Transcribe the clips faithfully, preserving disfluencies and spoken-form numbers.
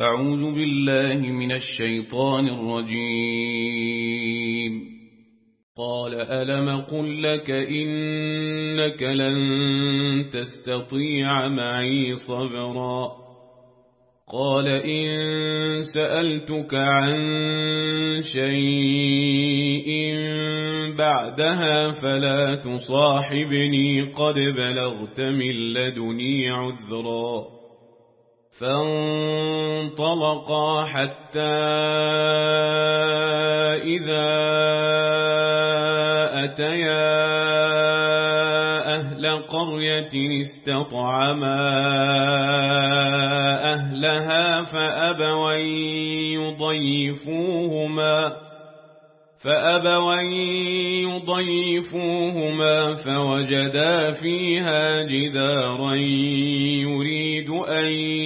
أعوذ بالله من الشيطان الرجيم. قال ألم قل لك إنك لن تستطيع معي صبرا قال إن سألتك عن شيء بعدها فلا تصاحبني قد بلغت من لدني عذرا فانطلقا حتى إذا أتيا أهل قرية استطعما أهلها فأبوا يضيفوهما فأبوا يضيفوهما فوجدا فيها جدارا يريد أن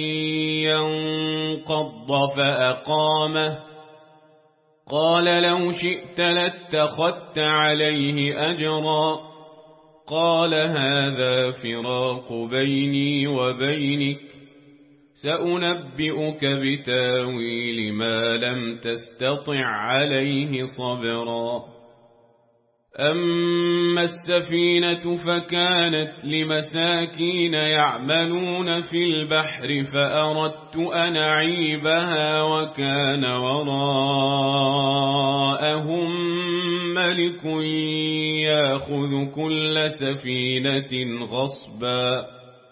ينقض فأقامه قال لو شئت لاتخذت عليه أجرا قال هذا فراق بيني وبينك سأنبئك بتاويل ما لم تستطع عليه صبرا أما السفينة فكانت لمساكين يعملون في البحر فأردت أن أعيبها وكان وراءهم ملك يأخذ كل سفينة غصبا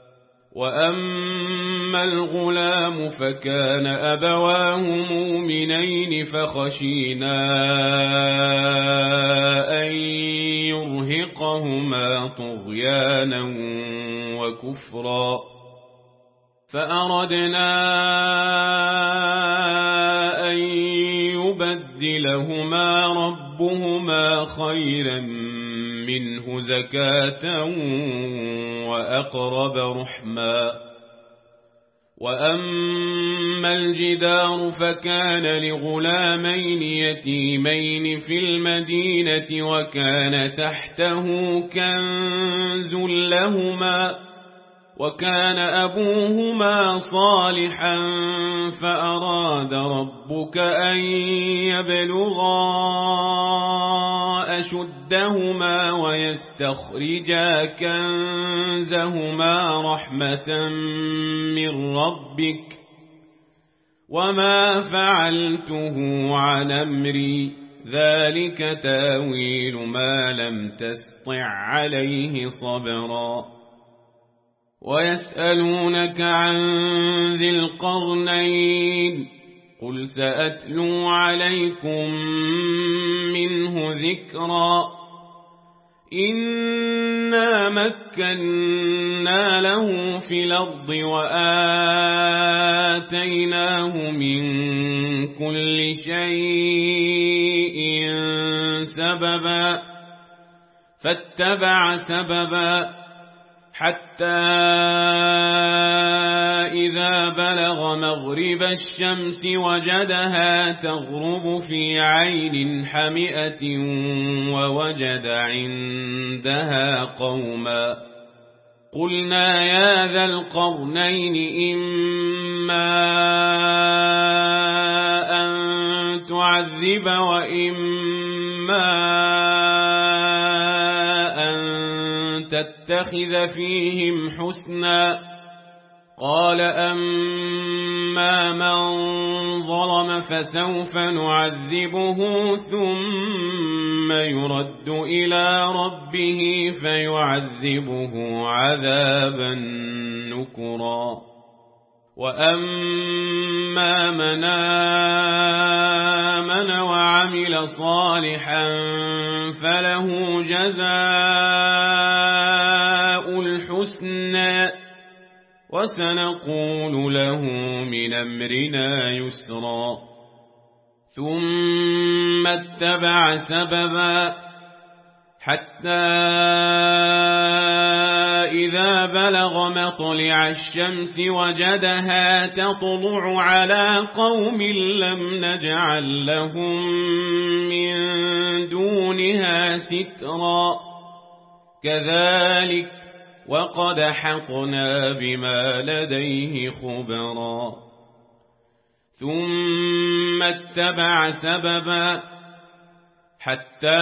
وأما الغلام فكان أبواه مؤمنين فخشينا أن يرهقهما طغيانا وكفرا فأردنا أن يبدلهما ربهما خيرا منه زكاة وأقرب رحما وأما الجدار فكان لغلامين يتيمين في المدينة وكان تحته كنز لهما وكان أبوهما صالحا فأراد ربك أن يبلغا أشدهما ويستخرجا كنزهما رحمة من ربك وما فعلته عن أمري ذلك تاويل ما لم تسطع عليه صبرا ويسألونك عن ذي القرنين قل سأتلو عليكم منه ذكرا إنا مكنا له في الأرض وآتيناه من كل شيء سببا فاتبع سببا حتى إذا بلغ مغرب الشمس وجدها تغرب في عين حمئة ووجد عندها قوما قلنا يا ذا القرنين إما أن تعذب وإما تتخذ فيهم حسنا قال أما من ظلم فسوف نعذبه ثم يرد إلى ربه فيعذبه عذابا نكرا وأما من آمن وعمل صالحا فله جزاء الحسنى وسنقول له من أمرنا يسرا ثم اتبع سببا حتى إذا بلغ مطلع الشمس وجدها تطلع على قوم لم نجعل لهم من دونها سترا كذلك وقد حطنا بما لديه خبرا ثم اتبع سببا حتى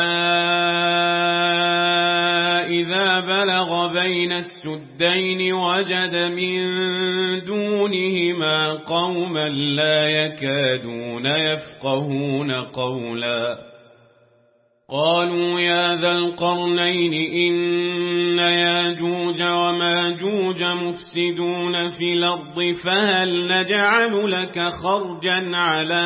إذا بلغ بين السدين وجد من دونهما قوما لا يكادون يفقهون قولا قالوا يا ذا القرنين إن ياجوج وماجوج مفسدون في الأرض فهل نجعل لك خرجا على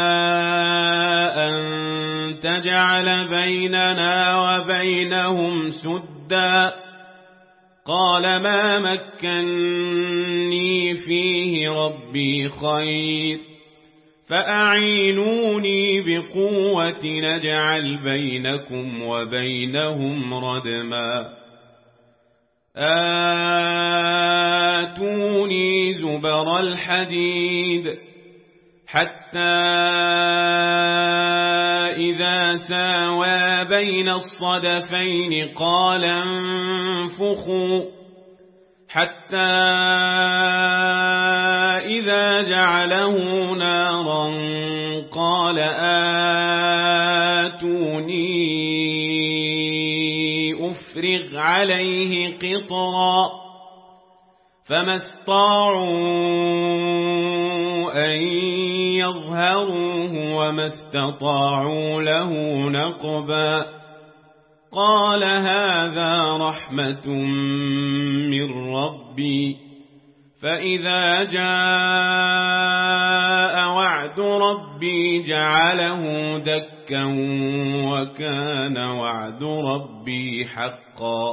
أن تجعل بيننا وبينهم سدا قال ما مكني فيه ربي خير فأعينوني بقوة نجعل بينكم وبينهم ردما آتوني زبر الحديد حتى إذا ساوى بين الصدفين قال انفخوا حتى إذا جعله نارا قال آتوني أفرغ عليه قطرا فما استطاعوا أن يظهروه وما استطاعوا له نقبا قال هذا رحمة من ربي فإذا جاء وعد ربي جعله دكا وكان وعد ربي حقا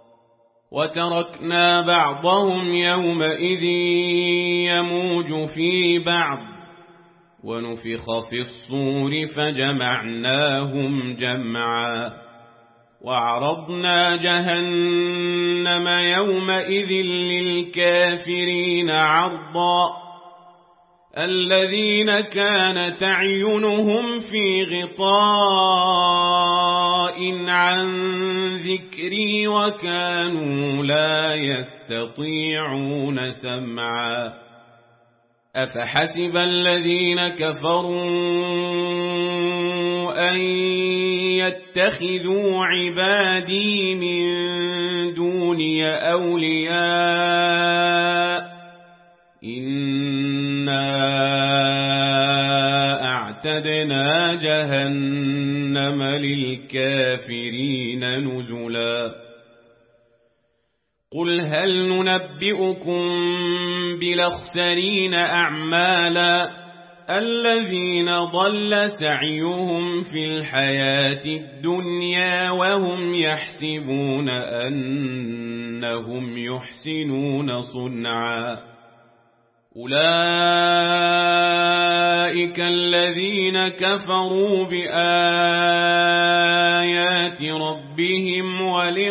وتركنا بعضهم يومئذ يموج في بعض ونفخ في الصور فجمعناهم جمعا وعرضنا جهنم يومئذ للكافرين عرضا الذين كانت أعينهم في غطاء عن ذكري وكانوا لا يستطيعون سمعا أفحسب الذين كفروا أن يتخذوا عبادي من دوني أولياء إنا أعتدنا جهنم للكافرين نزلا قل هل ننبئكم بالأخسرين أعمالا الذين ضل سعيهم في الحياة الدنيا وهم يحسبون أنهم يحسنون صنعا أولئك الذين كفروا بآيات ربهم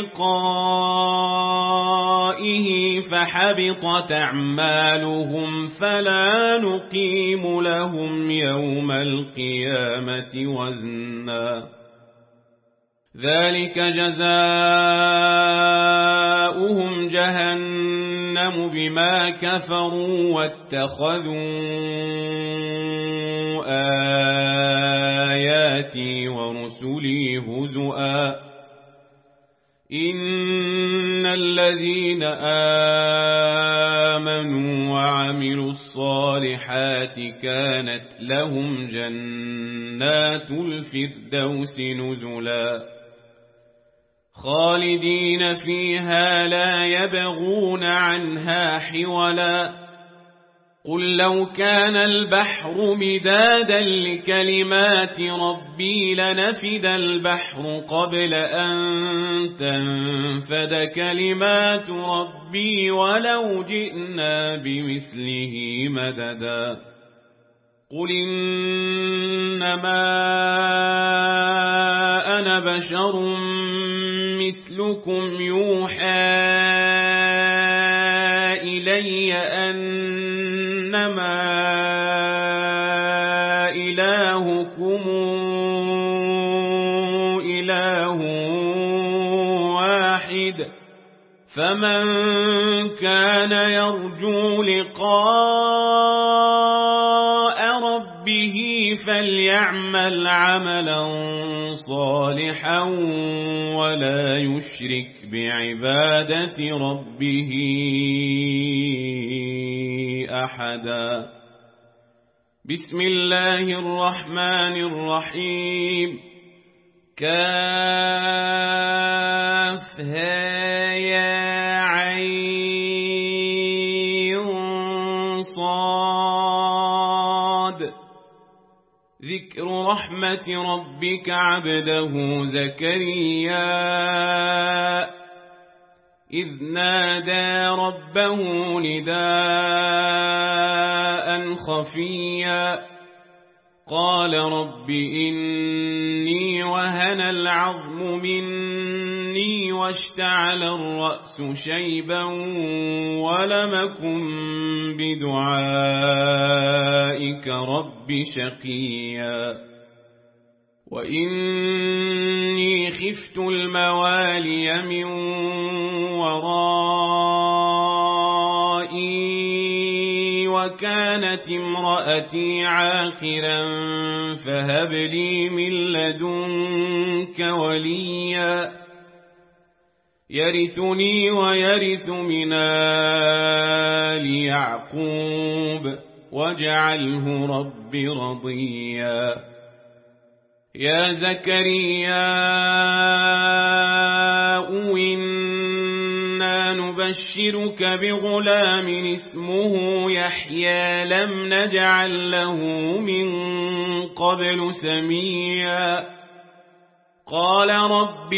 ولقائه فحبطت أعمالهم فلا نقيم لهم يوم القيامة وزنا ذلك جزاؤهم جهنم بما كفروا واتخذوا آياتي ورسلي هزؤا إن الذين آمنوا وعملوا الصالحات كانت لهم جنات الفردوس نزلا خالدين فيها لا يبغون عنها حولا قل لو كان البحر مدادا لكلمات ربي لنفد البحر قبل أن تنفد كلمات ربي ولو جئنا بمثله مددا قل إنما أنا بشر مثلكم يوحى إلي أنما إلهكم إله واحد فمن كان يرجو لقاء ربه فليعمل عملا صالحا ولا يشرك بعبادة ربه أحدا. بسم الله الرحمن الرحيم. كافها يا عين صاد. ذكر رحمة ربك عبده زكريا إذ نادى ربه نداء خفيا قال رب إني وهن العظم مني واشتعل الرأس شيبا ولم أكن بدعائك رب شقيا وإني خفت الموالي من ورائي وكانت امرأتي عاقرا فهب لي من لدنك وليا يرثني ويرث من آل يعقوب واجعله رب رضيا. يا زكريا إنا نبشرك بغلام اسمه يحيى لم نجعل له من قبل سميا قال رب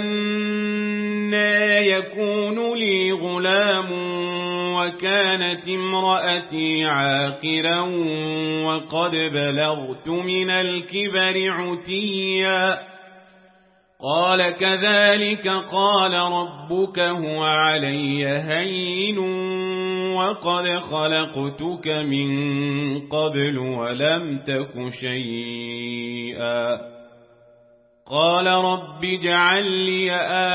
أنى يكون لي غلام وكانت امرأتي عاقرا وقد بلغت من الكبر عتيا قال كذلك قال ربك هو علي هين وقد خلقتك من قبل ولم تك شيئا قال رب اجعل لي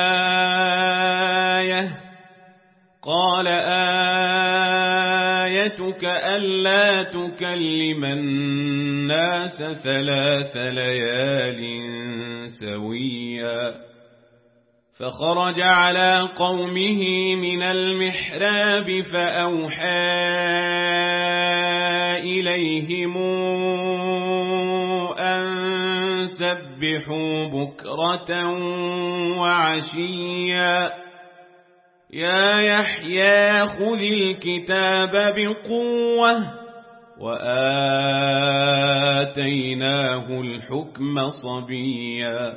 آية قال آيتك ألا تكلم الناس ثلاث ليال سويا فخرج على قومه من المحراب فأوحى إليهم أن سبحوا بكرة وعشيا يا يحيى خذ الكتاب بقوة وآتيناه الحكم صبيا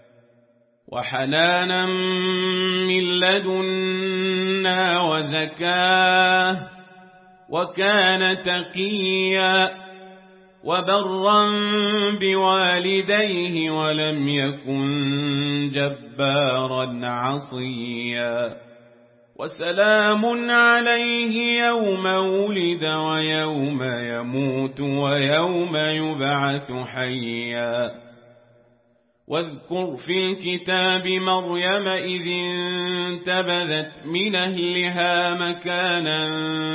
وحنانا من لدنا وزكاه وكان تقيا وبرا بوالديه ولم يكن جبارا عصيا وسلام عليه يوم ولد ويوم يموت ويوم يبعث حيا واذكر في الكتاب مريم إذ انتبذت من أهلها مكانا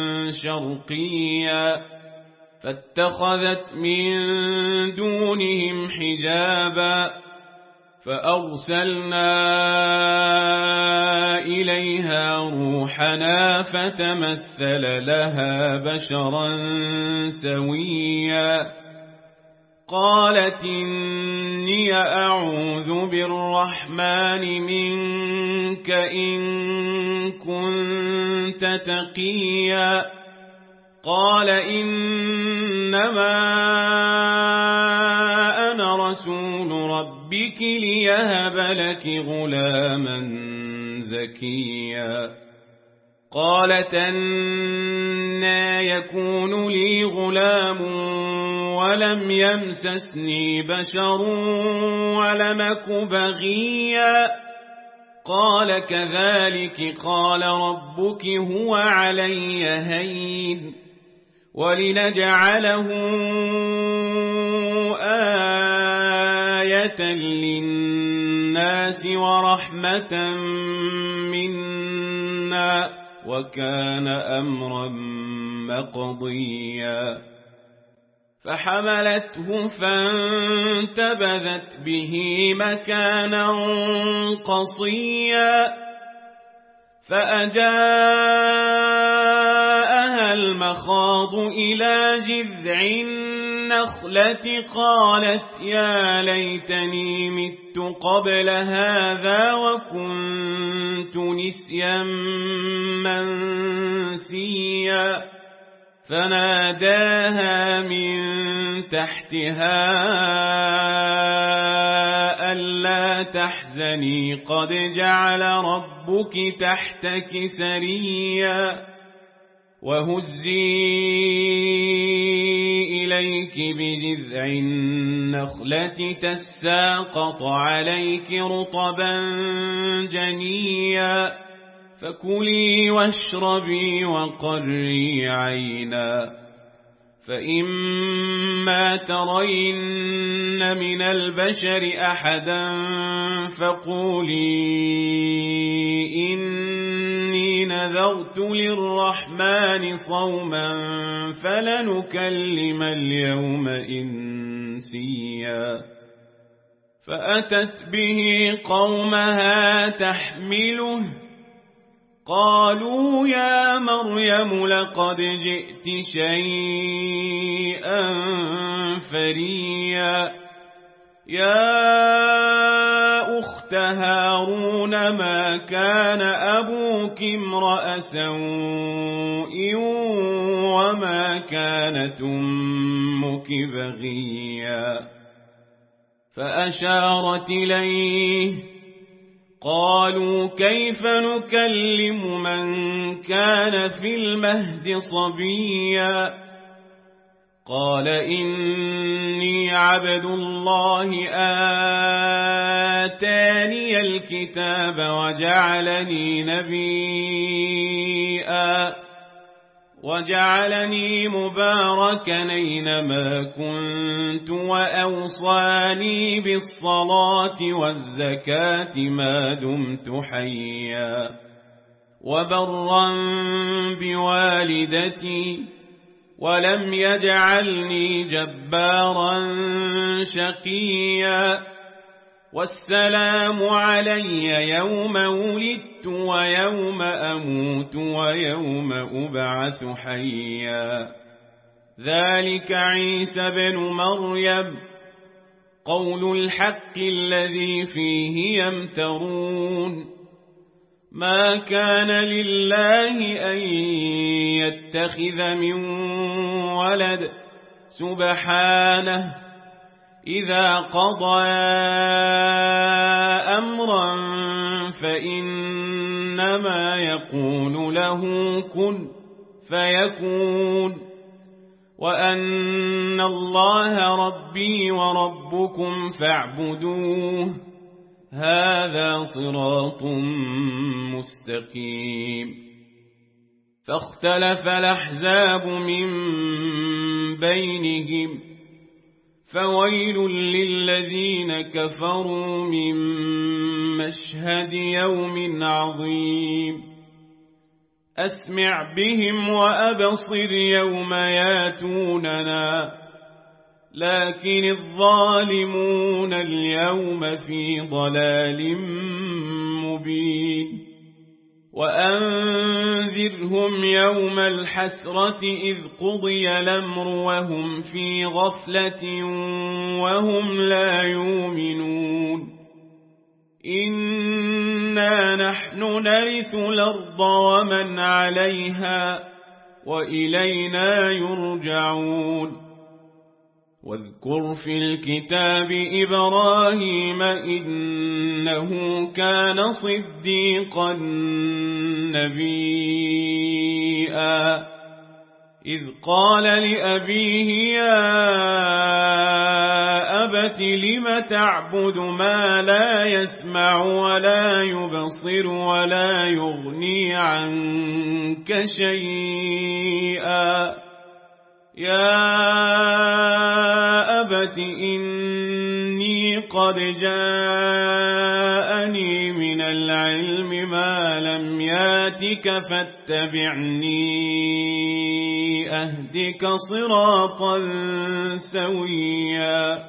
شرقيا فاتخذت من دونهم حجابا فأرسلنا إليها روحنا فتمثل لها بشرا سويا قالت إني أعوذ بالرحمن منك إن كنت تقيا قال إنما أنا رسول ربك ليهب لك غلاما زكيا قالت أنى يكون لي غلام ولم يمسسني بشر ولم أك بغيا قال كذلك قال ربك هو علي هين ولنجعله آية للناس ورحمة منا وكان أمرا مقضيا فحملته فانتبذت به مكانا قصيا فأجاءها المخاض إلى جذع النخلة قالت يا ليتني مت قبل هذا وكنت نسيا منسيا فناداها من تحتها ألا تحزني قد جعل ربك تحتك سريا وهزي إليك بجذع النخلة تساقط عليك رطبا جنيا فكلي واشربي وقري عينا فإما ترين من البشر أحدا فقولي إني نذرت للرحمن صوما فلنكلم اليوم إنسيا فأتت به قومها تحمله قالوا يا مريم لقد جئت شيئا فريا يا أخت هارون ما كان أبوك امرأ سوء وما كانت أمك بغيا فأشارت إليه قالوا كيف نكلم من كان في المهد صبيا قال إني عبد الله آتاني الكتاب وجعلني نبيا وجعلني مباركا أينما كنت وأوصاني بالصلاة والزكاة ما دمت حيا وبرا بوالدتي ولم يجعلني جبارا شقيا والسلام علي يوم ولدت ويوم أموت ويوم أبعث حيا ذلك عيسى بن مريم قول الحق الذي فيه يمترون ما كان لله أن يتخذ من ولد سبحانه إذا قضى أمرا فإنما يقول له كن فيكون وأن الله ربي وربكم فاعبدوه هذا صراط مستقيم فاختلف الأحزاب من بينهم فويل للذين كفروا من مشهد يوم عظيم أسمع بهم وأبصر يوم ياتوننا لكن الظالمون اليوم في ضلال مبين وأنذرهم يوم الحسرة إذ قضي الأمر وهم في غفلة وهم لا يؤمنون إنا نحن نرث الأرض ومن عليها وإلينا يرجعون واذكر في الكتاب إبراهيم إنه كان صديقا نبيا إذ قال لأبيه يا أبت لم تعبد ما لا يسمع ولا يبصر ولا يغني عنك شيئا يا أبت إني قد جاءني من العلم ما لم ياتك فاتبعني أهدك صراطا سويا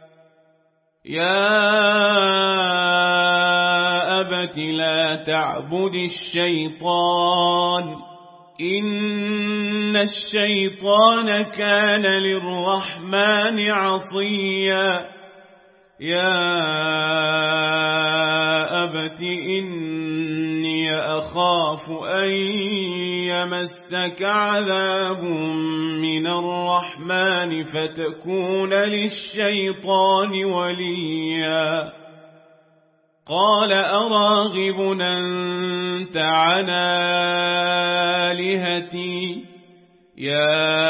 يا أبت لا تعبد الشيطان إن الشيطان كان للرحمن عصيا يا أبت إني أخاف أن يمسك عذاب من الرحمن فتكون للشيطان وليا قال أراغب أنت عن آلهتي يا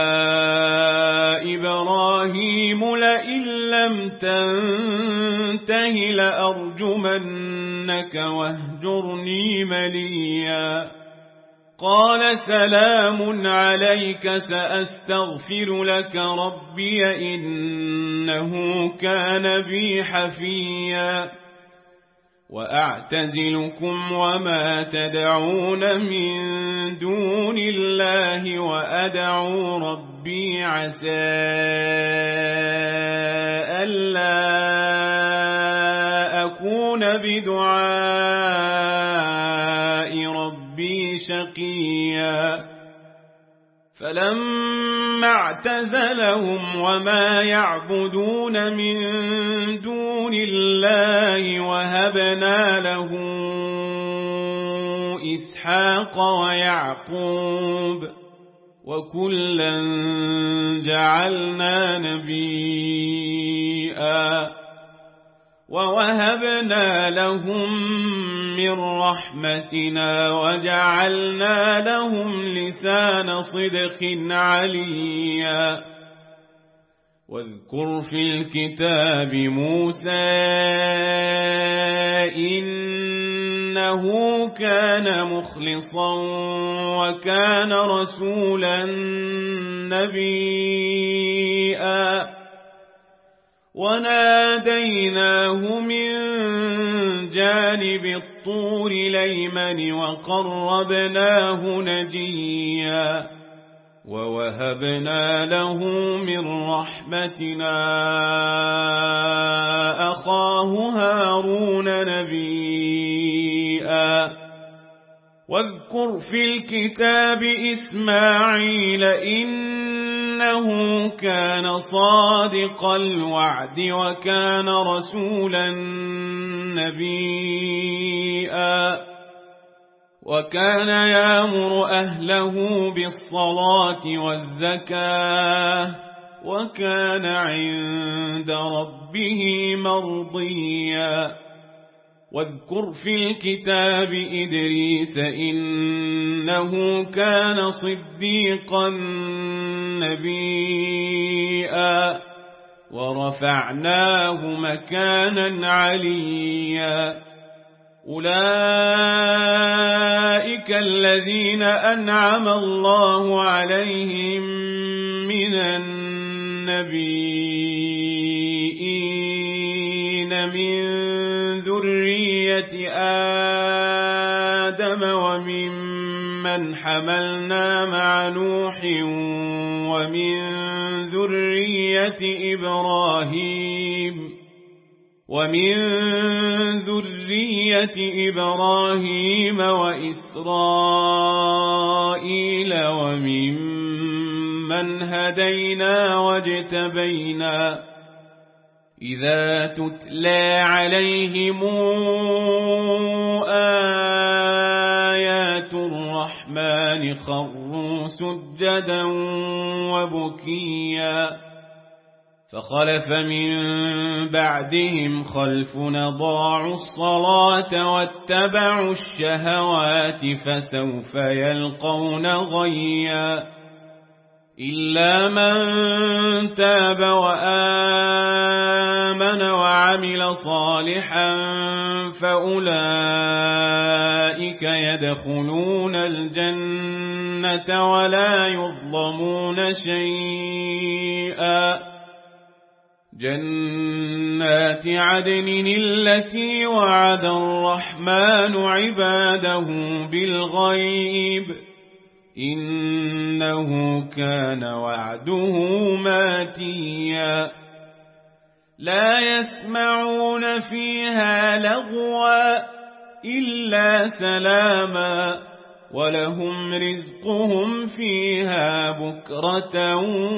إبراهيم لئن لم تنته لأرجمنك واهجرني مليا قال سلام عليك سأستغفر لك ربي إنه كان بي حفيا وأعتزلكم وما تدعون من دون الله وأدعو ربي عسى ألا أكون بدعاء ربي شقيا فلما اعتزلهم وما يعبدون من دون الله وهبنا له إسحاق ويعقوب وكلا جعلنا نبيا ووهبنا لهم من رحمتنا وجعلنا لهم لسان صدق عليا واذكر في الكتاب موسى إنه كان مخلصا وكان رسولا نبيا وناديناه من جانب الطور الأيمن وقربناه نجيا ووهبنا له من رحمتنا أخاه هارون نبيا واذكر في الكتاب إسماعيل إنه كان صادق الوعد وكان رسولا نبيا وكان يأمر أهله بالصلاة والزكاة وكان عند ربه مرضيا واذكر في الكتاب إدريس إنه كان صديقا نبيا ورفعناه مكانا عليا أولئك الذين أنعم الله عليهم من النبيين من ذرية آدم وممن حملنا مع نوح ومن ذرية إبراهيم ومن ذرية إبراهيم وإسرائيل وممن هدينا واجتبينا إذا تتلى عليهم آيات الرحمن خروا سجدا وبكيا فخلف من بعدهم خلف أضاعوا الصلاة واتبعوا الشهوات فسوف يلقون غيا إلا من تاب وآمن وعمل صالحا فأولئك يدخلون الجنة ولا يظلمون شيئا جنات عدن التي وعد الرحمن عباده بالغيب إنه كان وعده ماتيا لا يسمعون فيها لغوا إلا سلاما ولهم رزقهم فيها بكرة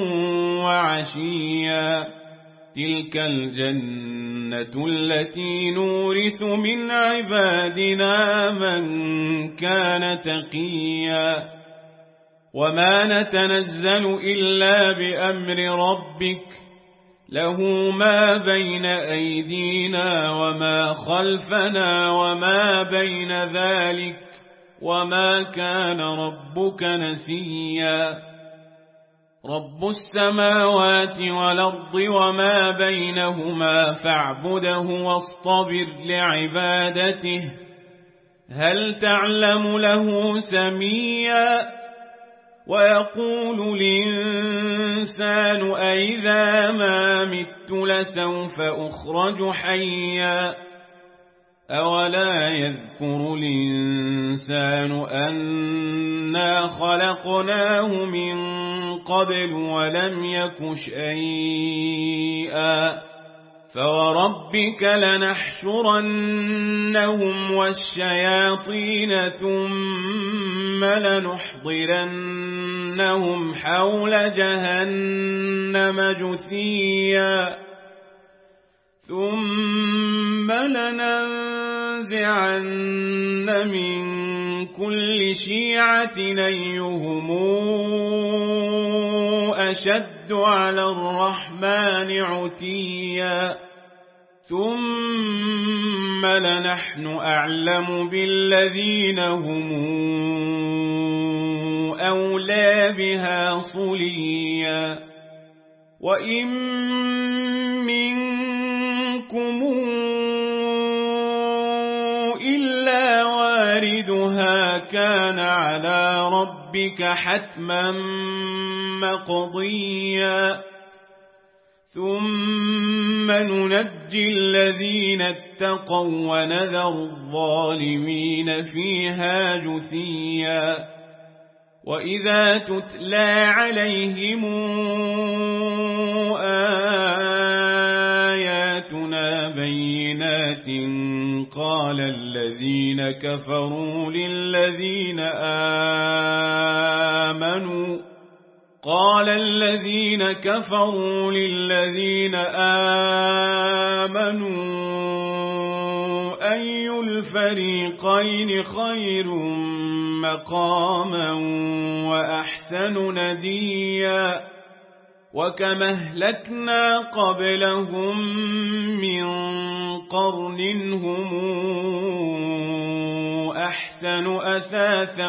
وعشيا تلك الجنة التي نورث من عبادنا من كان تقيا وما نتنزل إلا بأمر ربك له ما بين أيدينا وما خلفنا وما بين ذلك وما كان ربك نسيا رب السماوات والأرض وما بينهما فاعبده واصطبر لعبادته هل تعلم له سميا ويقول الإنسان أئذا ما مت لسوف أخرج حيا أولا يذكر الإنسان أنا خلقناه من قبل ولم يك شيئا فوربك لنحشرنهم والشياطين ثم لنحضرنهم حول جهنم جثيا ثم لننزعن من كل شيعة أيهم أشد على الرحمن عتيا ثم لنحن أعلم بالذين هم أولى بها صليا وإن منكم إلا واردها كان على ربك حتما مقضيا ثم ننجي الذين اتقوا ونذر الظالمين فيها جثيا وإذا تتلى عليهم آياتنا بينات قال الذين كفروا للذين آمنوا قال الذين كفروا للذين آمنوا أي الفريقين خير مقاما وأحسن نديا وكما أهلكنا قبلهم من قرن هم أحسن أثاثا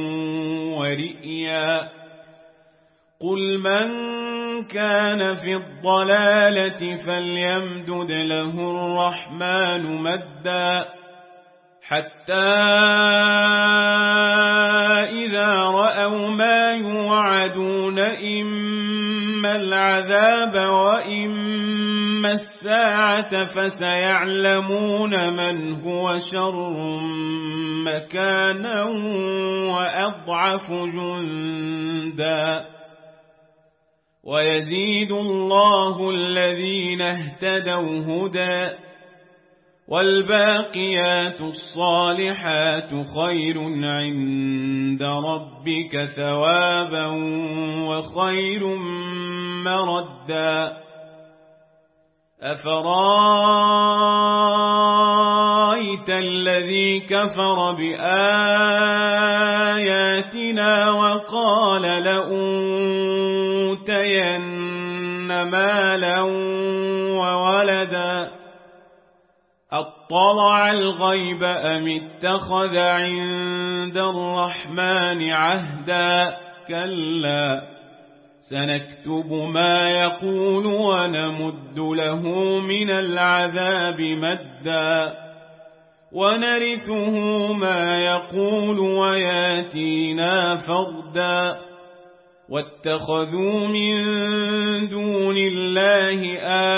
ورئيا قل من كان في الضلالة فليمدد له الرحمن مدا حتى إذا رأوا ما يوعدون إما العذاب وإما الساعة فسيعلمون من هو شر مكانا وأضعف جندا ويزيد الله الذين اهتدوا هدى والباقيات الصالحات خير عند ربك ثوابا وخير مردا أفرايت الذي كفر بآياتنا وقال لأوتين مالا وولدا أطلع الغيب أم اتخذ عند الرحمن عهدا كلا سنكتب ما يقول ونمد له من العذاب مدا ونرثه ما يقول وياتينا فردا واتخذوا من دون الله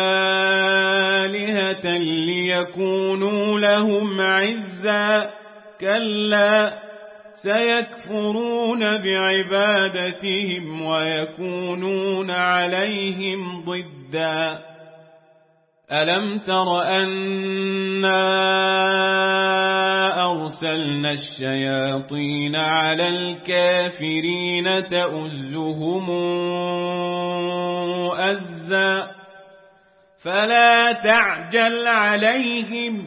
آلهة ليكونوا لهم عزا كلا سيكفرون بعبادتهم ويكونون عليهم ضدا ألم تر أنا أرسلنا الشياطين على الكافرين تؤزهم أزا فلا تعجل عليهم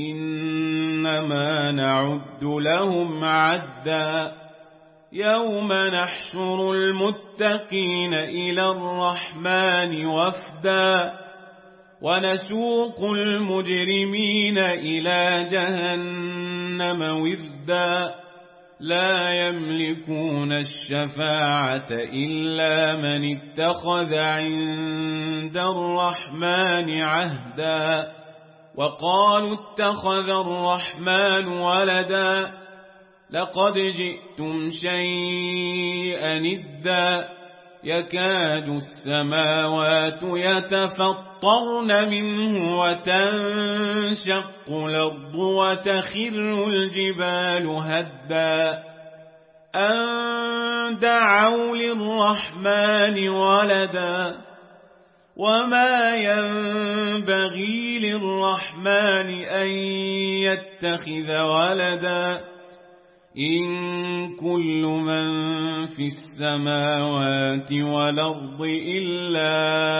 إنما نعد لهم عدا يوم نحشر المتقين إلى الرحمن وفدا ونسوق المجرمين إلى جهنم وردا لا يملكون الشفاعة إلا من اتخذ عند الرحمن عهدا وقالوا اتخذ الرحمن ولدا لقد جئتم شيئا إدا يكاد السماوات يتفطرن منه وتنشق الأرض وتخر الجبال هدا أن دعوا للرحمن ولدا وما ينبغي للرحمن أن يتخذ ولدا إن كل من في السماوات والأرض إلا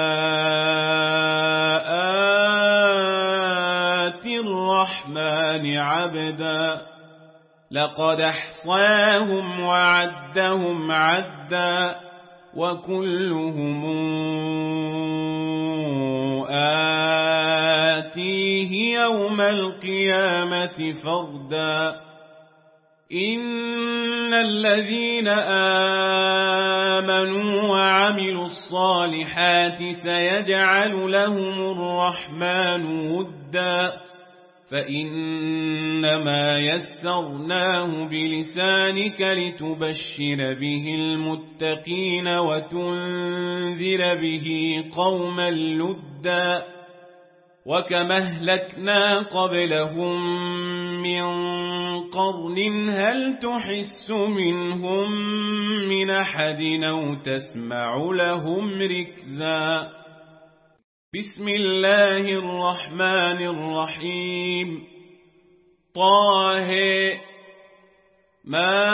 آتي الرحمن عبدا لقد أحصاهم وعدهم عدا وكلهم آتيه يوم القيامة فردا إن الذين آمنوا وعملوا الصالحات سيجعل لهم الرحمن ودا فإنما يسرناه بلسانك لتبشر به المتقين وتنذر به قوما لدا وكما أهلكنا قبلهم من قرن هل تحس منهم من أحد أو تسمع لهم ركزا بسم الله الرحمن الرحيم طه ما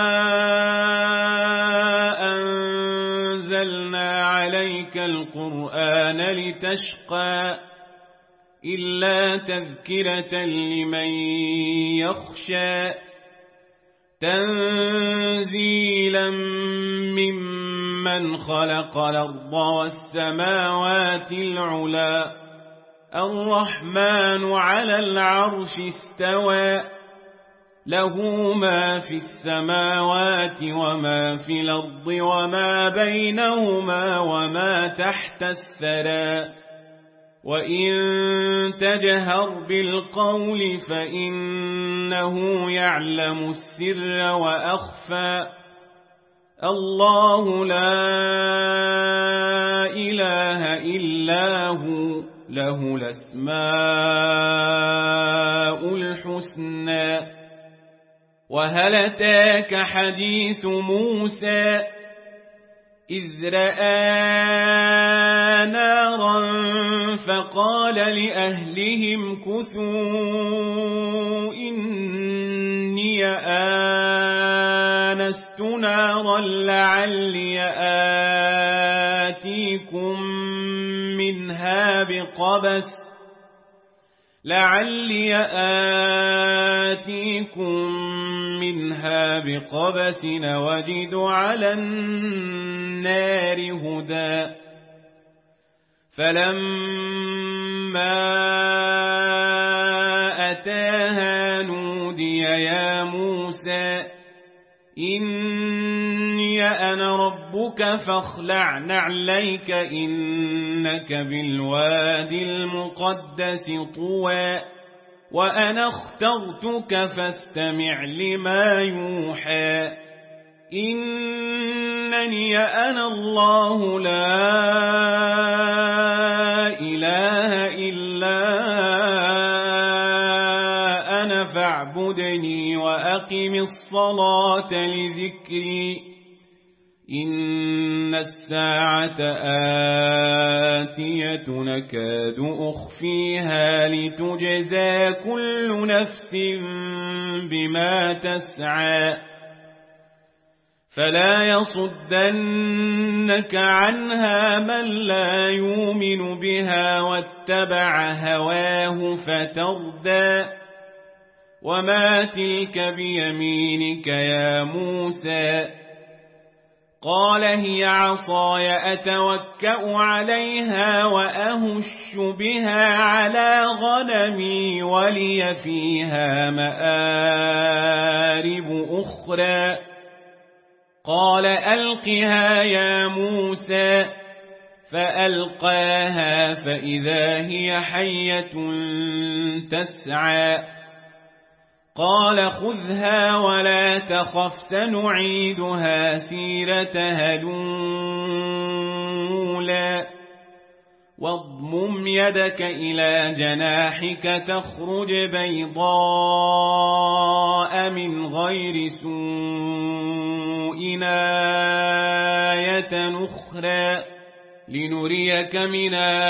أنزلنا عليك القرآن لتشقى إلا تذكرة لمن يخشى تنزيلا ممن خلق الأرض والسماوات العلا الرحمن على العرش استوى له ما في السماوات وما في الأرض وما بينهما وما تحت الثرى وإن تجهر بالقول فإنه يعلم السر وأخفى الله لا إله إلا هو له الأسماء الحسنى وهل أتاك حديث موسى إذ رأى نارا فقال لأهلهم كثوا إني آنست نارا لعلي آتيكم منها بقبس لعلي آتيكم منها بقبس وجد على النار هدى فلما أتاها نودي يا موسى إني أنا ربك فاخلع نعليك إنك بالواد المقدس طوى وأنا اخترتك فاستمع لما يوحى إنني أنا الله لا إله إلا أنا فاعبدني وأخذ وأقم الصلاة لذكري إن الساعة آتية نكاد أخفيها لتجزى كل نفس بما تسعى فلا يصدنك عنها من لا يؤمن بها واتبع هواه فتردى وما تلك بيمينك يا موسى قال هي عصاي أتوكأ عليها وأهش بها على غنمي ولي فيها مآرب أخرى قال ألقها يا موسى فألقاها فإذا هي حية تسعى قال خذها ولا تخف سنعيدها سيرتها الأولى واضمم يدك إلى جناحك تخرج بيضاء من غير سوء آية أخرى لنريك من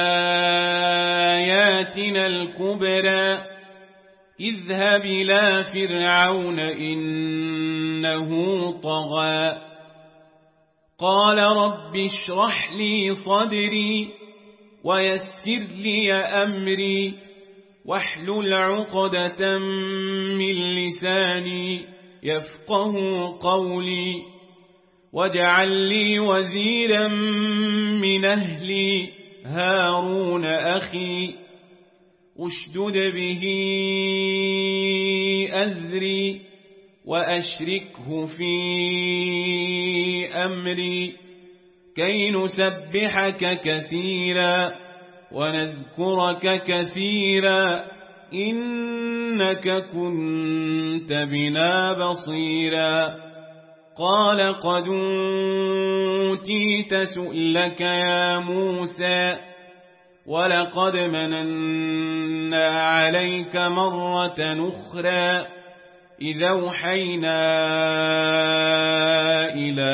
آياتنا الكبرى اذهب إلى فرعون إنه طغى قال رب اشرح لي صدري ويسر لي أمري واحلل عقدة من لساني يفقه قولي واجعل لي وزيرا من أهلي هارون أخي أشدد به أزري وأشركه في أمري كي نسبحك كثيرا ونذكرك كثيرا إنك كنت بنا بصيرا قال قد أوتيت سؤلك يا موسى ولقد مننا عليك مرة أخرى إذا أوحينا إلى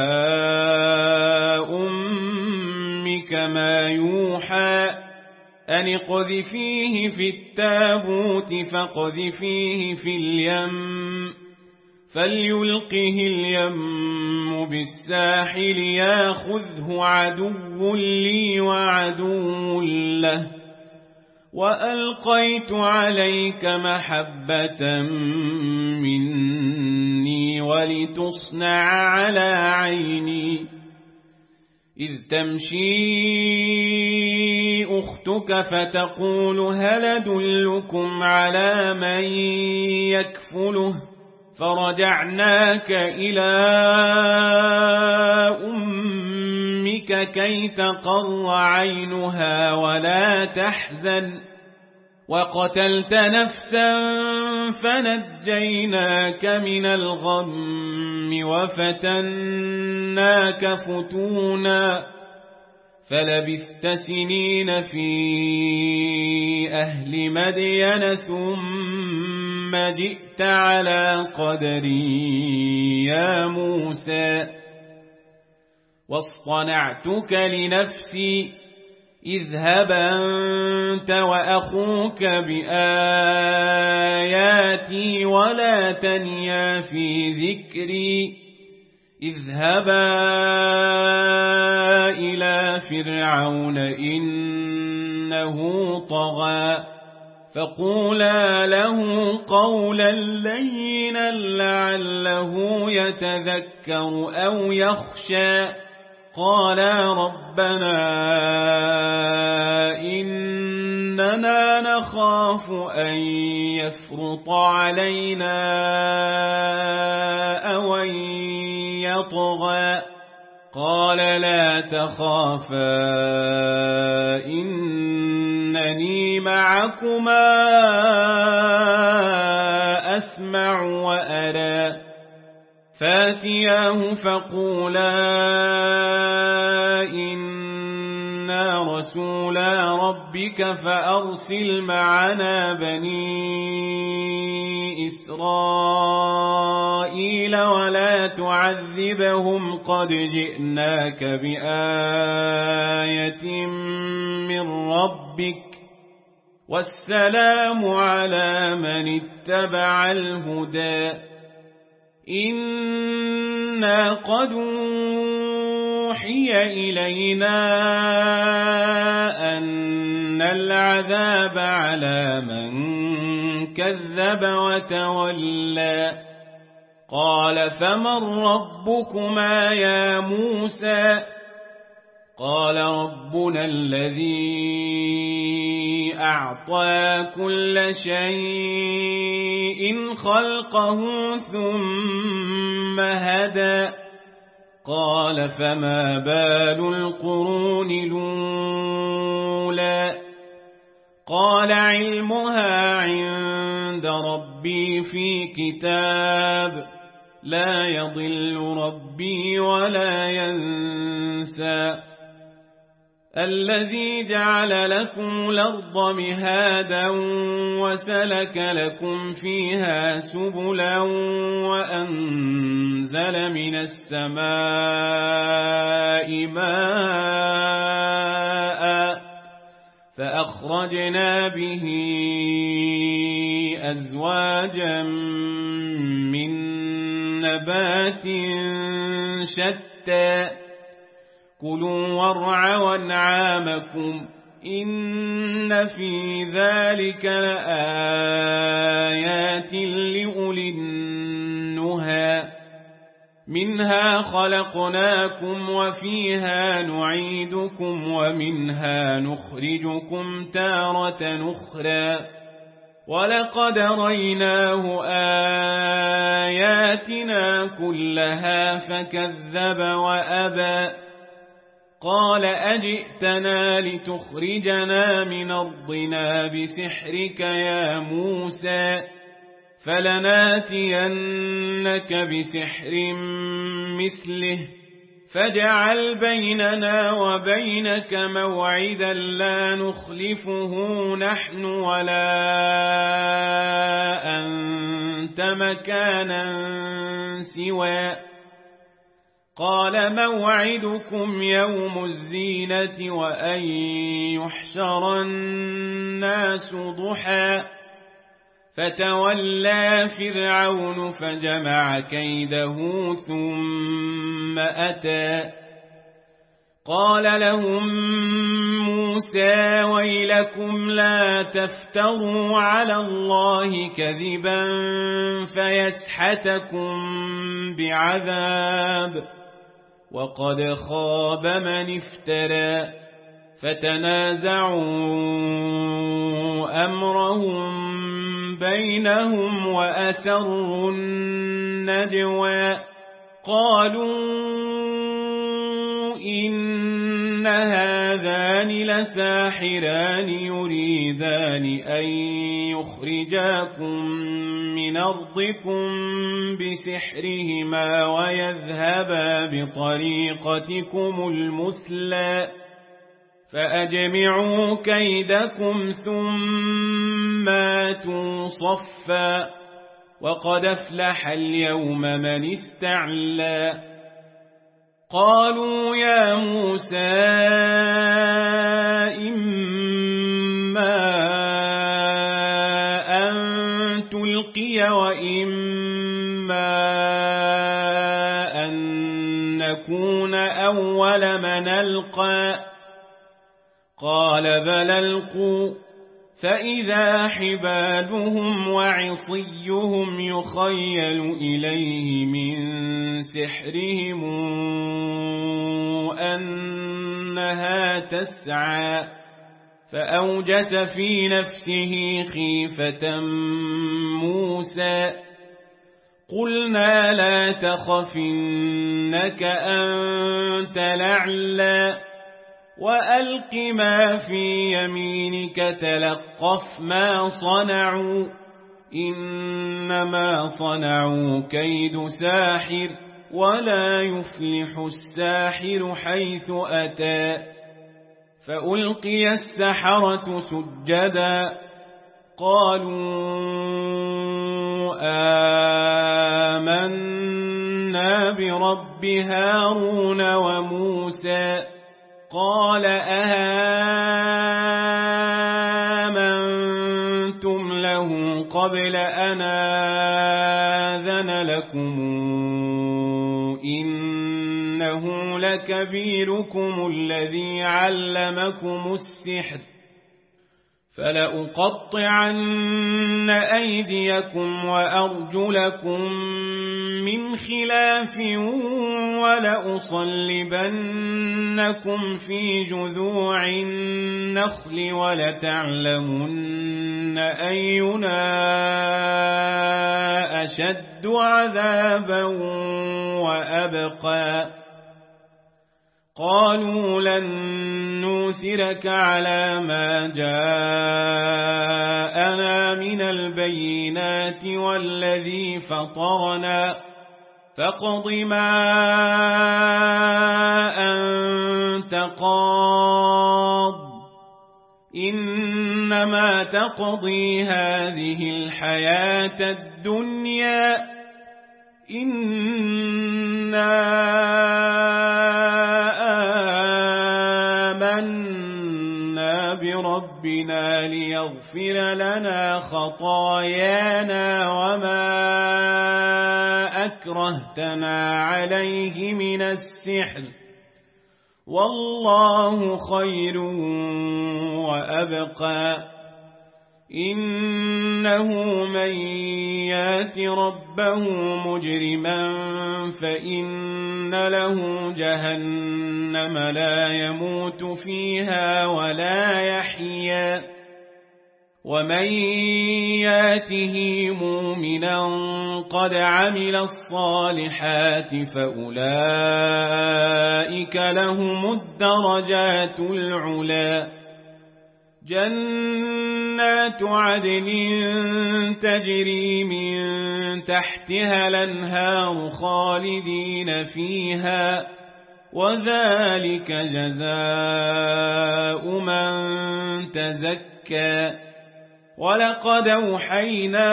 أمك ما يوحى أن اقذفيه في التابوت فاقذفيه في اليم فليلقه اليم بالساحل ياخذه عدو لي وعدو له وألقيت عليك محبة مني ولتصنع على عيني إذ تمشي أختك فتقول هل أدلكم على من يكفله فرجعناك إلى أمك كي تقر عينها ولا تحزن وقتلت نفسا فنجيناك من الغم وفتناك فتونا فلبثت سنين في أهل مدين ثم جئت على قدري يا موسى واصطنعتك لنفسي اذهب أنت وأخوك بآياتي ولا تنيا في ذكري اذهبا إلى فرعون إنه طغى فقولا له قولا لينا لعله يتذكر أو يخشى قالا ربنا إننا نخاف أن يفرط علينا أو أن يطغى قال لا تخافا إنني معكما أسمع وأرى فاتياه فقولا إنا رسول رسولا ربك فأرسل معنا بني إسرائيل ولا تعذبهم قد جئناك بآية من ربك والسلام على من اتبع الهدى إنا قد أوحي إلينا أن العذاب على من كذب وتولى قال فمن ربكما يا موسى قال ربنا الذي أعطى كل شيء خلقه ثم هدى قال فما بال القرون الأولى قال علمها عند ربي في كتاب لا يضل ربي ولا ينسى الذي جعل لكم الأرض مهادا وسلك لكم فيها سبلا وأنزل من السماء ماء فأخرجنا به أزواجا من نبات شتى كلوا وارعوا أنعامكم إن في ذلك لآيات لأولي النهى منها خلقناكم وفيها نعيدكم ومنها نخرجكم تارة أخرى ولقد ريناه آياتنا كلها فكذب وأبى قال أجئتنا لتخرجنا من أرضنا بسحرك يا موسى فلناتينك بسحر مثله فاجعل بيننا وبينك موعدا لا نخلفه نحن ولا أنت مكانا سوى قال موعدكم يوم الزينة وأن يحشر الناس ضحى فتولى فرعون فجمع كيده ثم أتى قال لهم موسى ويلكم لا تفتروا على الله كذبا فيسحتكم بعذاب وقد خاب من افترى فتنازعوا أمرهم بينهم وأسروا النجوى قالوا إن هذان لساحران يريدان أن يخرجاكم من أرضكم بسحرهما ويذهبا بطريقتكم المثلى فأجمعوا كيدكم ثم آتوا صفا وقد أفلح اليوم من استعلى قالوا يا موسى إما أن تلقي وإما أن نكون أول من ألقى قال بل ألقوا فإذا حبالهم وعصيهم يخيل إليه من سحرهم أنها تسعى فأوجس في نفسه خيفة موسى قلنا لا تخف إنك أنت الأعلى وألق ما في يمينك تلقف ما صنعوا إنما صنعوا كيد ساحر ولا يفلح الساحر حيث أتى فألقي السحرة سجدا قالوا آمنا برب هارون وموسى قال آمنتم له قبل أن آذن لكم إنه لكبيركم الذي علمكم السحر فلأقطعن أيديكم وأرجلكم من خلاف ولأصلبنكم في جذوع النخل ولتعلمن أينا أشد عذابا وأبقى قالوا لن نوثرك على ما جاءنا من البينات والذي فطرنا فاقض ما أنت قاض إنما تقضي هذه الحياة الدنيا إنا آمنا بربنا ليغفر لنا خطايانا وما أكرهتنا عليه من السحر والله خير وأبقى إنه من يات ربه مجرما فإن له جهنم لا يموت فيها ولا يحيا ومن ياته مؤمنا قد عمل الصالحات فأولئك لهم الدرجات العلى جنات عدن تجري من تحتها الأنهار خالدين فيها وذلك جزاء من تزكى ولقد أوحينا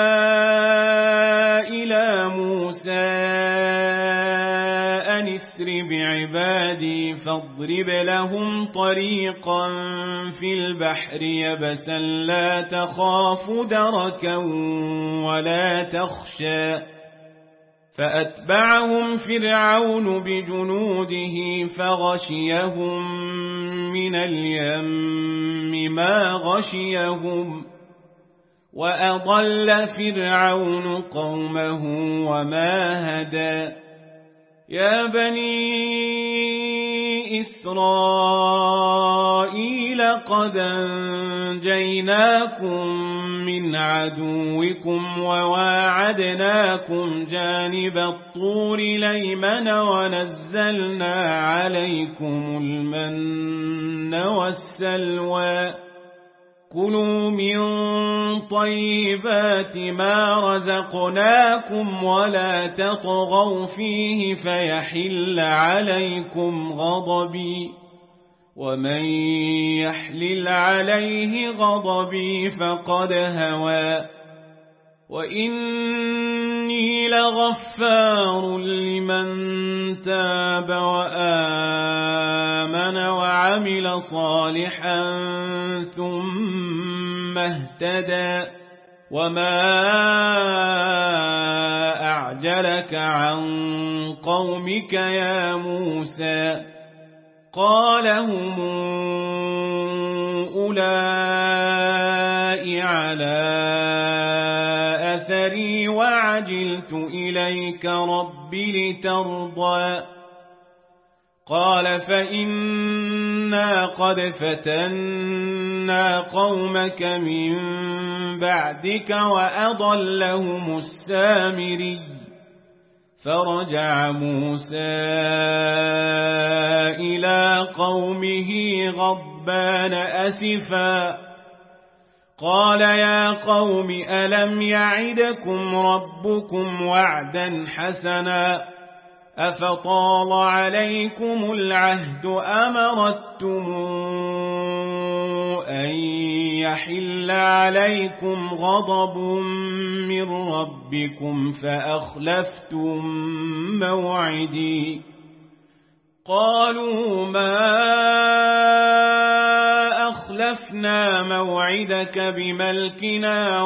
إلى موسى أن اسر بعبادي فاضرب لهم طريقا في البحر يبسا لا تخاف دركا ولا تخشى فأتبعهم فرعون بجنوده فغشيهم من اليم ما غشيهم وأضل فرعون قومه وما هدى يا بني إسرائيل قد أنجيناكم من عدوكم وواعدناكم جانب الطور الأيمن ونزلنا عليكم المن والسلوى كلوا من طيبات ما رزقناكم ولا تطغوا فيه فيحل عليكم غضبي ومن يحلل عليه غضبي فقد هوى وإني لغفار لمن تاب وآمن وعمل صالحا ثم اهتدى وما أعجلك عن قومك يا موسى قال هم أولئك على أثري وعجلت إليك رب لترضى قال فإنا قد فتنا قومك من بعدك وأضلهم السامري فرجع موسى إلى قومه غضبان أسفا قال يا قوم ألم يعدكم ربكم وعدا حسنا أفطال عليكم العهد أمرتم يحل عليكم غضب من ربكم فأخلفتم موعدي قالوا ما أخلفنا موعدك بملكنا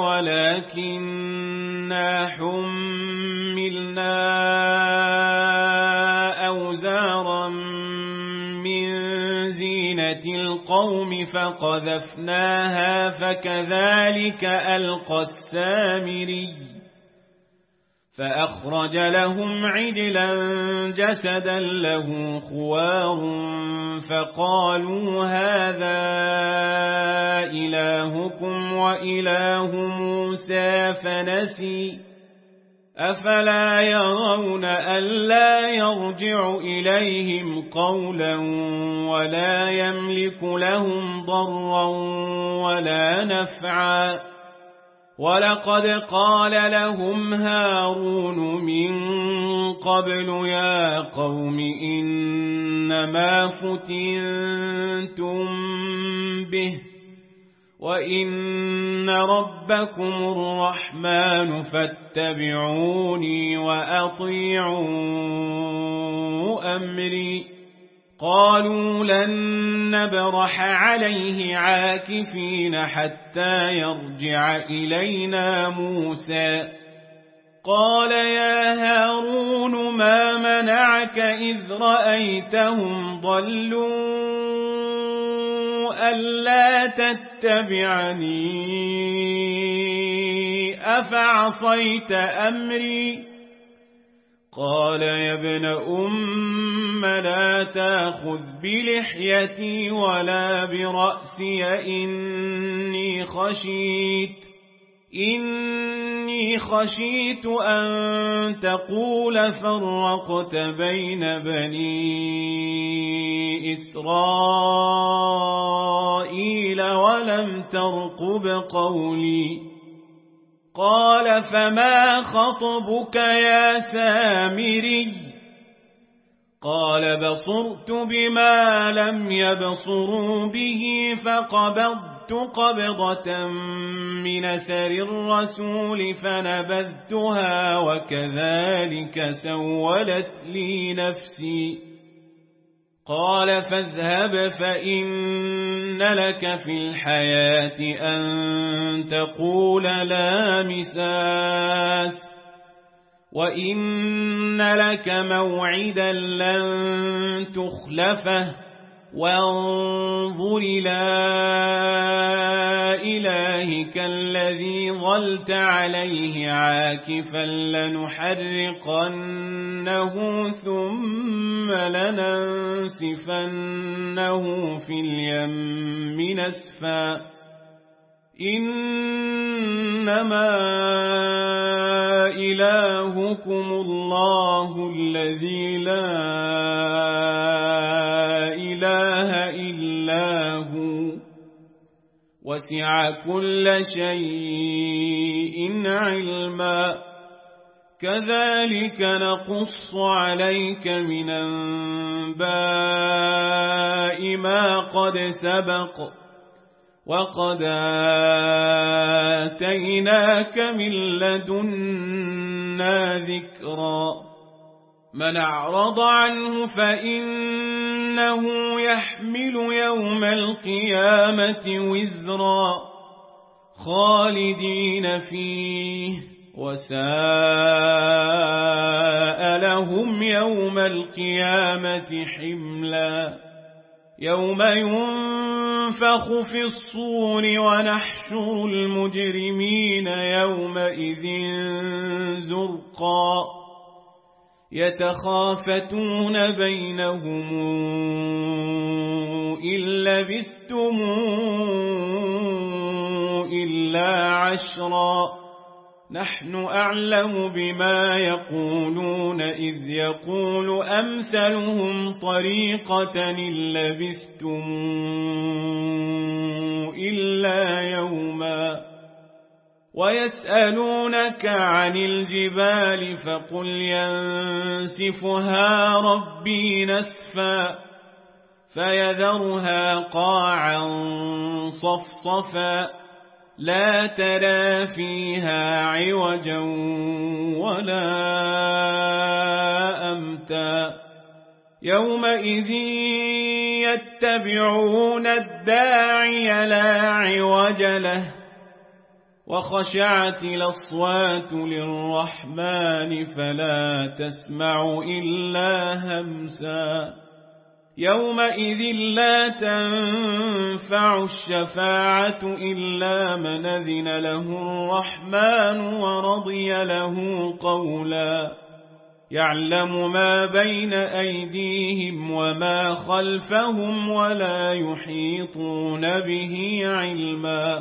ولكننا حملنا أوزارا من زينة القوم فقذفناها فكذلك ألقى السامري فأخرج لهم عجلا جسدا له خوار فقالوا هذا إلهكم وإله موسى فنسي أفلا يرون ألا يرجع إليهم قولا ولا يملك لهم ضرا ولا نفعا ولقد قال لهم هارون من قبل يا قوم إنما فتنتم به وإن ربكم الرحمن فاتبعوني وأطيعوا أمري قالوا لن نبرح عليه عاكفين حتى يرجع إلينا موسى قال يا هارون ما منعك إذ رأيتهم ضلوا ألا تتبعني أفعصيت أمري قال يا ابن أم لا تأخذ بلحيتي ولا برأسي إني خشيت إني خشيت أن تقول فرقت بين بني إسرائيل ولم ترقب قولي قال فما خطبك يا سامري قال بصرت بما لم يبصروا به فقبضت قبضة من أثر الرسول فنبذتها وكذلك سولت لي نفسي قال فاذهب فإن لك في الحياة أن تقول لا مساس وإن لك موعدا لن تخلفه وانظر إلى إلهك الذي ظلت عليه عاكفا لنحرقنه ثم لننسفنه في اليم نسفا إنما إلهكم الله الذي لا إله إلا هو وسع كل شيء علما كذلك نقص عليك من أنباء ما قد سبق وقد آتيناك من لدنا ذكرا من أعرض عنه فإنه يحمل يوم القيامة وزرا خالدين فيه وساء لهم يوم القيامة حملا يوم ينفخ في الصور ونحشر المجرمين يومئذ زرقا يتخافتون بينهم إن لبثتم إلا عشرا نحن أعلم بما يقولون إذ يقول أمثلهم طريقة إن لبثتم إلا يوما ويسألونك عن الجبال فقل ينسفها ربي نسفا فيذرها قاعا صفصفا لا ترى فيها عوجا ولا أمتا يومئذ يتبعون الداعي لا عوج له وخشعت الأصوات للرحمن فلا تسمع إلا همسا يومئذ لا تنفع الشفاعة إلا من أذن له الرحمن ورضي له قولا يعلم ما بين أيديهم وما خلفهم ولا يحيطون به علما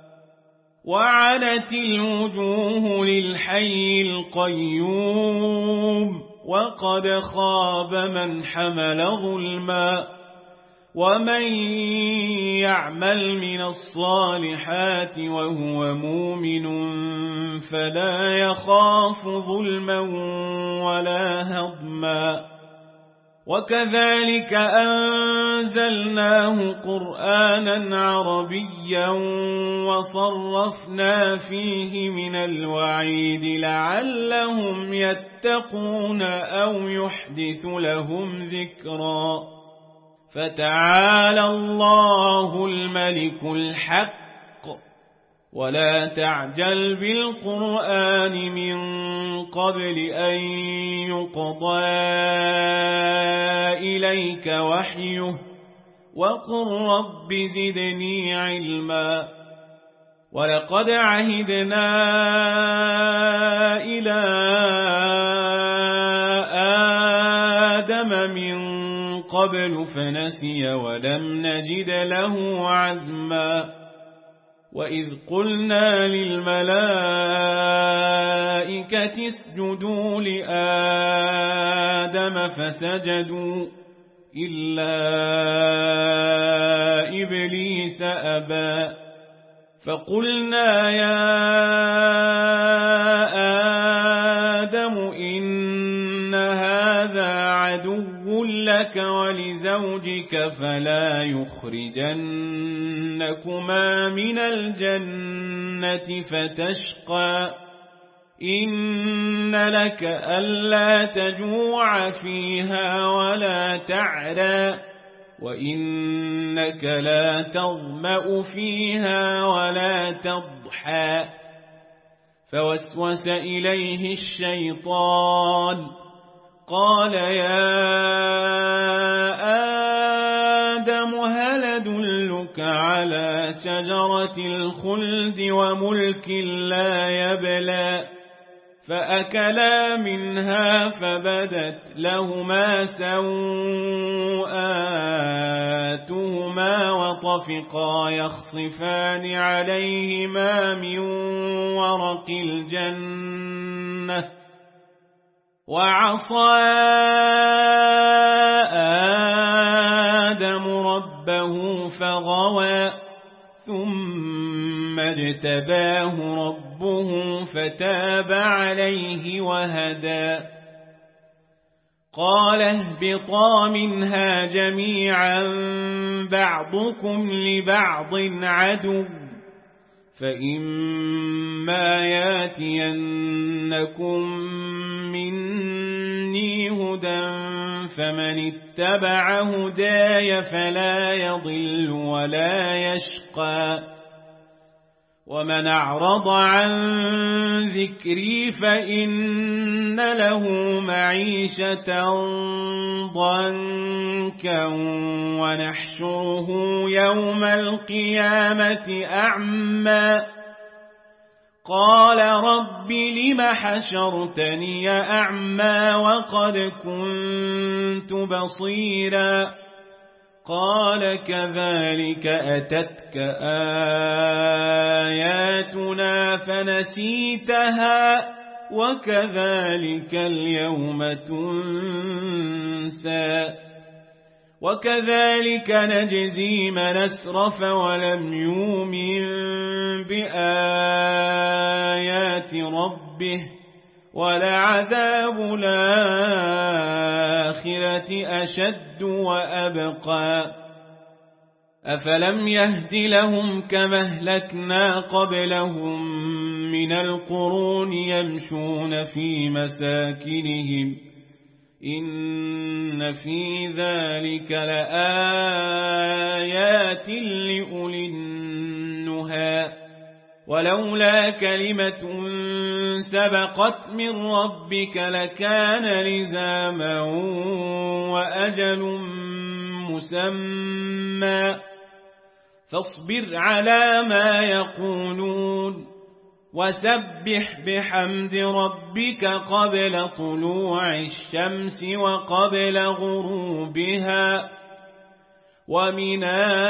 وعنت الوجوه للحي القيوم وقد خاب من حمل ظلما ومن يعمل من الصالحات وهو مؤمن فلا يخاف ظلما ولا هضما وكذلك أنزلناه قرآنا عربيا وصرفنا فيه من الوعيد لعلهم يتقون أو يحدث لهم ذكرا فتعالى الله الملك الحق ولا تعجل بالقرآن من قبل أن يقضى إليك وحيه وقل رب زدني علما ولقد عهدنا إلى آدم من قبل فنسي ولم نجد له عزما وإذ قلنا للملائكة اسجدوا لآدم فسجدوا إلا إبليس أبى فقلنا يا آدم إن هذا عدو لك ولزوجك فلا يخرجنكما من الجنة فتشقى إن لك ألا تجوع فيها ولا تعرى وإنك لا تظمأ فيها ولا تضحى فوسوس إليه الشيطان قال يا آدم هل أدلك على شجرة الخلد وملك لا يبلى فأكلا منها فبدت لهما سوآتهما وطفقا يخصفان عليهما من ورق الجنة وعصى آدم ربه فغوى ثم اجتباه ربه فتاب عليه وهدى قال اهبطا منها جميعا بعضكم لبعض عدو فإما ياتينكم مني هدى فمن اتبع هداي فلا يضل ولا يشقى ومن أعرض عن ذكري فإن له معيشة ضنكا ونحشره يوم القيامة أعمى قال رب لم حشرتني أعمى وقد كنت بصيرا قال كذلك أتتك آياتنا فنسيتها وكذلك اليوم تنسى وكذلك نجزي من أسرف ولم يؤمن بآيات ربه ولعذاب الآخرة أشد وأبقى أفلم يهد لهم كما أهلكنا قبلهم من القرون يمشون في مساكنهم إن في ذلك لآيات لأولي النهى ولولا كلمة سبقت من ربك لكان لزاما وأجل مسمى فاصبر على ما يقولون وسبح بحمد ربك قبل طلوع الشمس وقبل غروبها ومن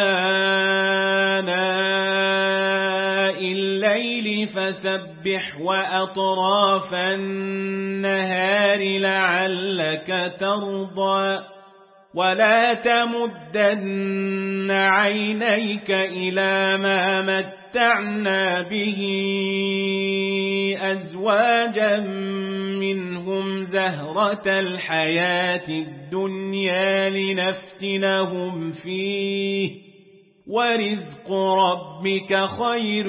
آناء الليل فسبح وأطراف النهار لعلك ترضى ولا تمدن عينيك إلى ما متعنا به أزواجا منهم زهرة الحياة الدنيا لنفتنهم فيه ورزق ربك خير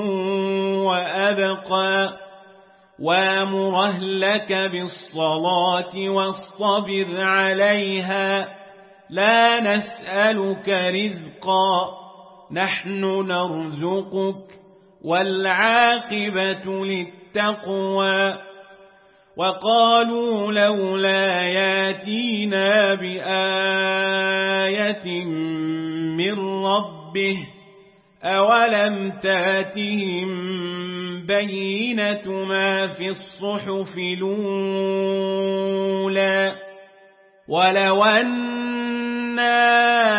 وأبقى وامر أهلك بالصلاة واصطبر عليها لا نسألك رزقا نحن نرزقك والعاقبة للتقوى وقالوا لولا ياتينا بآية من ربه أولم تاتهم بينة ما في الصحف الأولى ولو أنا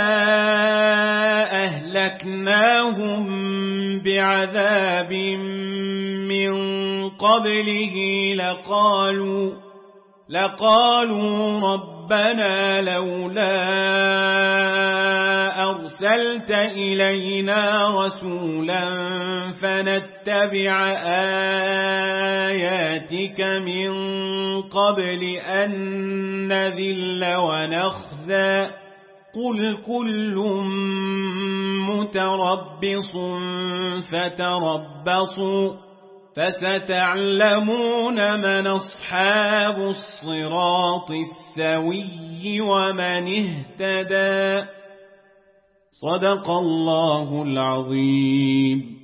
أهلكناهم بعذاب من قبله لقالوا لقالوا ربنا لولا أرسلت إلينا رسولا فنتبع آياتك من قبل أن نذل ونخزى قل كل متربص فتربصوا فستعلمون من أصحاب الصراط السوي ومن اهتدى صدق الله العظيم.